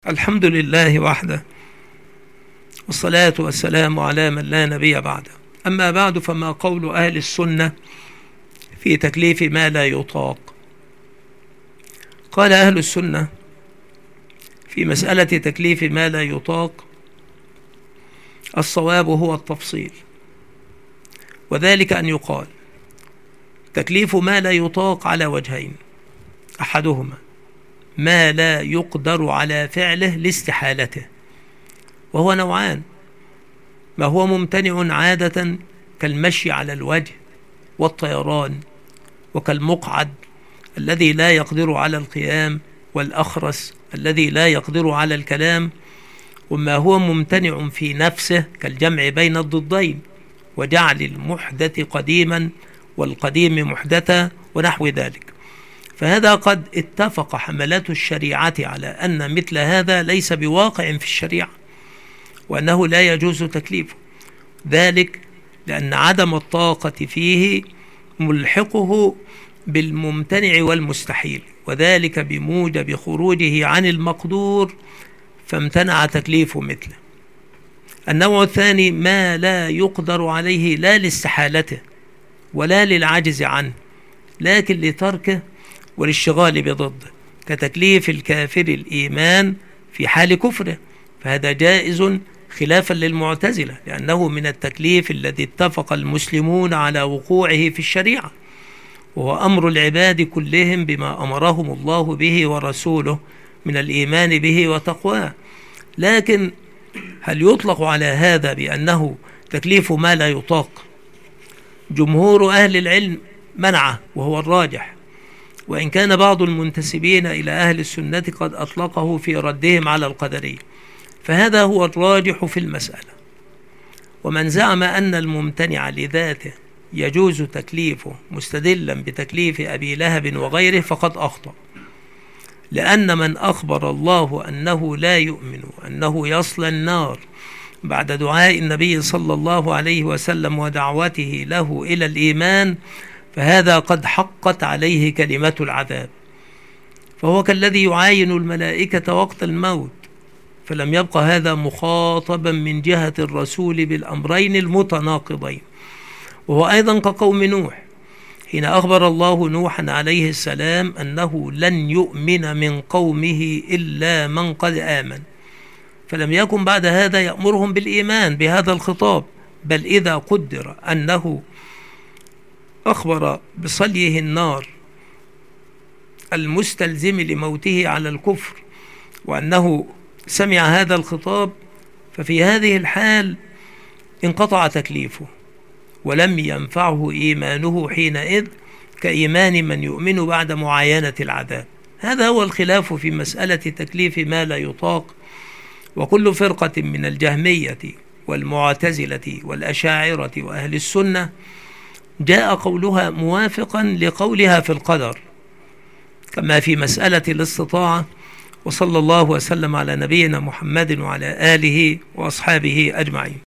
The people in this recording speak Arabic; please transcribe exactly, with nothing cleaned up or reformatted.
الحمد لله وحده، والصلاة والسلام على من لا نبي بعده. أما بعد، فما قول أهل السنة في تكليف ما لا يطاق؟ قال أهل السنة في مسألة تكليف ما لا يطاق: الصواب هو التفصيل، وذلك أن يقال تكليف ما لا يطاق على وجهين: أحدهما ما لا يقدر على فعله لاستحالته، وهو نوعان: ما هو ممتنع عادة كالمشي على الوجه والطيران، وكالمقعد الذي لا يقدر على القيام، والأخرس الذي لا يقدر على الكلام. وما هو ممتنع في نفسه كالجمع بين الضدين، وجعل المحدث قديما والقديم محدثا ونحو ذلك. فهذا قد اتفق حملات الشريعة على أن مثل هذا ليس بواقع في الشريعة، وأنه لا يجوز تكليفه، ذلك لأن عدم الطاقة فيه ملحقه بالممتنع والمستحيل، وذلك بموجب خروجه عن المقدور، فامتنع تكليفه مثله. النوع الثاني ما لا يقدر عليه لا لاستحالته ولا للعجز عنه، لكن لتركه والاشتغال بضده، كتكليف الكافر الإيمان في حال كفره، فهذا جائز خلافا للمعتزلة، لأنه من التكليف الذي اتفق المسلمون على وقوعه في الشريعة، وهو أمر العباد كلهم بما أمرهم الله به ورسوله من الإيمان به وتقواه. لكن هل يطلق على هذا بأنه تكليف ما لا يطاق؟ جمهور أهل العلم منعه، وهو الراجح، وإن كان بعض المنتسبين إلى أهل السنة قد أطلقه في ردهم على القدرية، فهذا هو الراجح في المسألة. ومن زعم أن الممتنع لذاته يجوز تكليفه مستدلا بتكليف أبي لهب وغيره فقد أخطأ، لأن من أخبر الله أنه لا يؤمن وأنه يصلى النار بعد دعاء النبي صلى الله عليه وسلم ودعوته له إلى الإيمان، فهذا قد حقت عليه كلمة العذاب، فهو كالذي يعاين الملائكة وقت الموت، فلم يبق هذا مخاطبا من جهة الرسول بالأمرين المتناقضين. وهو أيضا كقوم نوح، حين أخبر الله نوحا عليه السلام أنه لن يؤمن من قومه إلا من قد آمن، فلم يكن بعد هذا يأمرهم بالإيمان بهذا الخطاب، بل إذا قدر أنه أخبر بصليه النار المستلزم لموته على الكفر، وأنه سمع هذا الخطاب، ففي هذه الحال انقطع تكليفه، ولم ينفعه إيمانه حينئذ كإيمان من يؤمن بعد معاينة العذاب. هذا هو الخلاف في مسألة تكليف ما لا يطاق. وكل فرقة من الجهمية والمعتزلة والأشاعرة وأهل السنة جاء قولها موافقا لقولها في القدر، كما في مسألة الاستطاعة. وصلى الله وسلم على نبينا محمد وعلى آله وأصحابه أجمعين.